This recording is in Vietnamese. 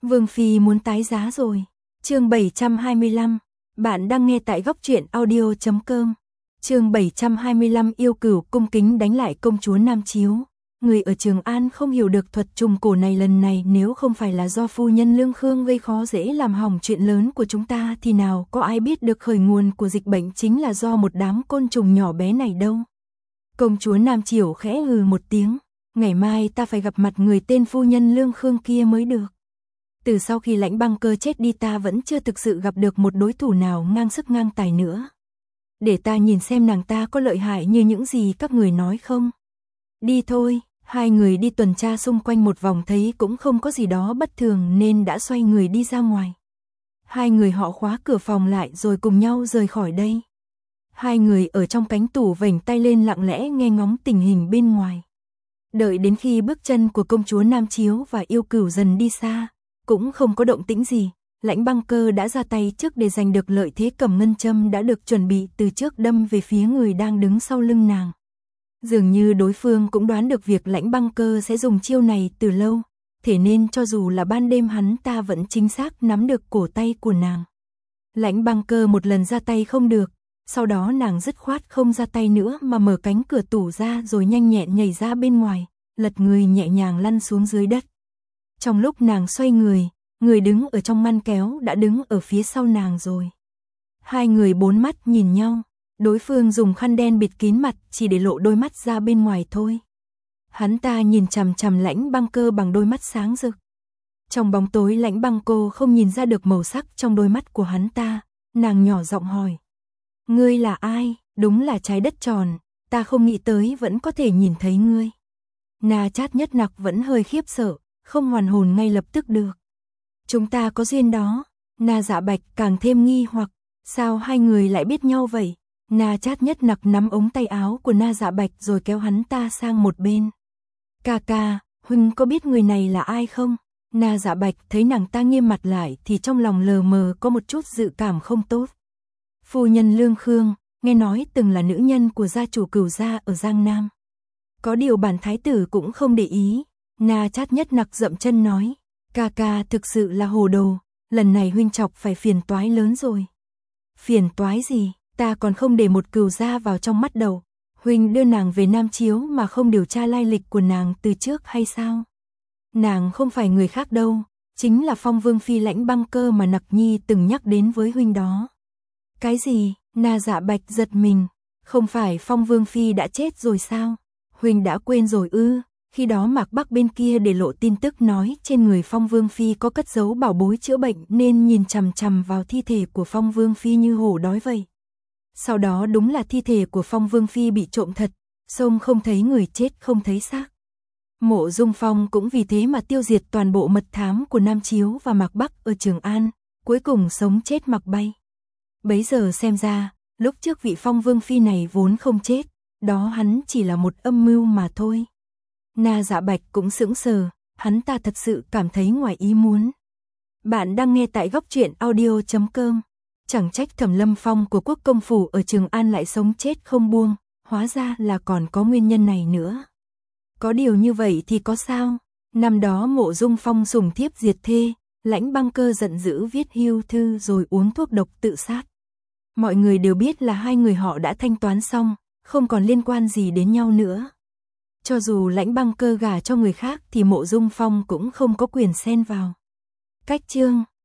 Vương Phi muốn tái giá rồi. Chương 725. Bạn đang nghe tại góc truyện audio.com. Chương 725 yêu cửu cung kính đánh lại công chúa Nam Chiếu. Người ở Trường An không hiểu được thuật trùng cổ này lần này, nếu không phải là do phu nhân Lương Khương gây khó dễ làm hỏng chuyện lớn của chúng ta thì nào có ai biết được khởi nguồn của dịch bệnh chính là do một đám côn trùng nhỏ bé này đâu. Công chúa Nam Chiểu khẽ một tiếng. Ngày mai ta phải gặp mặt người tên phu nhân Lương Khương kia mới được. Từ sau khi Lãnh Băng Cơ chết đi ta vẫn chưa thực sự gặp được một đối thủ nào ngang sức ngang tài nữa. Để ta nhìn xem nàng ta có lợi hại như những gì các người nói không. Đi thôi. Hai người đi tuần tra xung quanh một vòng thấy cũng không có gì đó bất thường nên đã xoay người đi ra ngoài. Hai người họ khóa cửa phòng lại rồi cùng nhau rời khỏi đây. Hai người ở trong cánh tủ vểnh tay lên lặng lẽ nghe ngóng tình hình bên ngoài. Đợi đến khi bước chân của công chúa Nam Chiếu và yêu cửu dần đi xa, cũng không có động tĩnh gì. Lãnh Băng Cơ đã ra tay trước để giành được lợi thế, cầm ngân châm đã được chuẩn bị từ trước đâm về phía người đang đứng sau lưng nàng. Dường như đối phương cũng đoán được việc Lãnh Băng Cơ sẽ dùng chiêu này từ lâu, thế nên cho dù là ban đêm hắn ta vẫn chính xác nắm được cổ tay của nàng. Lãnh Băng Cơ một lần ra tay không được, sau đó nàng dứt khoát không ra tay nữa mà mở cánh cửa tủ ra rồi nhanh nhẹn nhảy ra bên ngoài, lật người nhẹ nhàng lăn xuống dưới đất. Trong lúc nàng xoay người đứng ở trong ngăn kéo đã đứng ở phía sau nàng rồi. Hai người bốn mắt nhìn nhau. Đối phương dùng khăn đen bịt kín mặt chỉ để lộ đôi mắt ra bên ngoài thôi. Hắn ta nhìn chằm chằm Lãnh Băng Cơ bằng đôi mắt sáng rực. Trong bóng tối Lãnh Băng Cô không nhìn ra được màu sắc trong đôi mắt của hắn ta, nàng nhỏ giọng hỏi. Ngươi là ai? Đúng là trái đất tròn, ta không nghĩ tới vẫn có thể nhìn thấy ngươi. Na Chát Nhất Nặc vẫn hơi khiếp sợ, không hoàn hồn ngay lập tức được. Chúng ta có duyên đó. Na Dạ Bạch càng thêm nghi hoặc, sao hai người lại biết nhau vậy? Na Chát Nhất Nặc nắm ống tay áo của Na Dạ Bạch rồi kéo hắn ta sang một bên. Ca ca, huynh có biết người này là ai không? Na Dạ Bạch thấy nàng ta nghiêm mặt lại thì trong lòng lờ mờ có một chút dự cảm không tốt. Phu nhân Lương Khương, nghe nói từng là nữ nhân của gia chủ Cửu gia ở Giang Nam. Có điều bản thái tử cũng không để ý. Na Chát Nhất Nặc dậm chân nói. Ca ca thực sự là hồ đồ, lần này huynh chọc phải phiền toái lớn rồi. Phiền toái gì? Ta còn không để một Cửu gia vào trong mắt đầu. Huynh đưa nàng về Nam Chiếu mà không điều tra lai lịch của nàng từ trước hay sao? Nàng không phải người khác đâu, chính là Phong Vương Phi Lãnh Băng Cơ mà Nặc Nhi từng nhắc đến với huynh đó. Cái gì? Na Dạ Bạch giật mình. Không phải Phong Vương Phi đã chết rồi sao? Huynh đã quên rồi ư? Khi đó Mạc Bắc bên kia để lộ tin tức nói trên người Phong Vương Phi có cất giấu bảo bối chữa bệnh nên nhìn chằm chằm vào thi thể của Phong Vương Phi như hổ đói vậy. Sau đó đúng là thi thể của Phong Vương Phi bị trộm thật, xông không thấy người chết không thấy xác. Mộ Dung Phong cũng vì thế mà tiêu diệt toàn bộ mật thám của Nam Chiếu và Mạc Bắc ở Trường An, cuối cùng sống chết mặc bay. Bấy giờ xem ra, lúc trước vị Phong Vương Phi này vốn không chết, đó hắn chỉ là một âm mưu mà thôi. Na Dạ Bạch cũng sững sờ, hắn ta thật sự cảm thấy ngoài ý muốn. Bạn đang nghe tại góc truyện audio.com. Chẳng trách Thẩm Lâm Phong của Quốc công phủ ở Trường An lại sống chết không buông, hóa ra là còn có nguyên nhân này nữa. Có điều như vậy thì có sao? Năm đó Mộ Dung Phong sủng thiếp diệt thê, Lãnh Băng Cơ giận dữ viết hưu thư rồi uống thuốc độc tự sát. Mọi người đều biết là hai người họ đã thanh toán xong, không còn liên quan gì đến nhau nữa. Cho dù Lãnh Băng Cơ gả cho người khác thì Mộ Dung Phong cũng không có quyền xen vào. Cách chương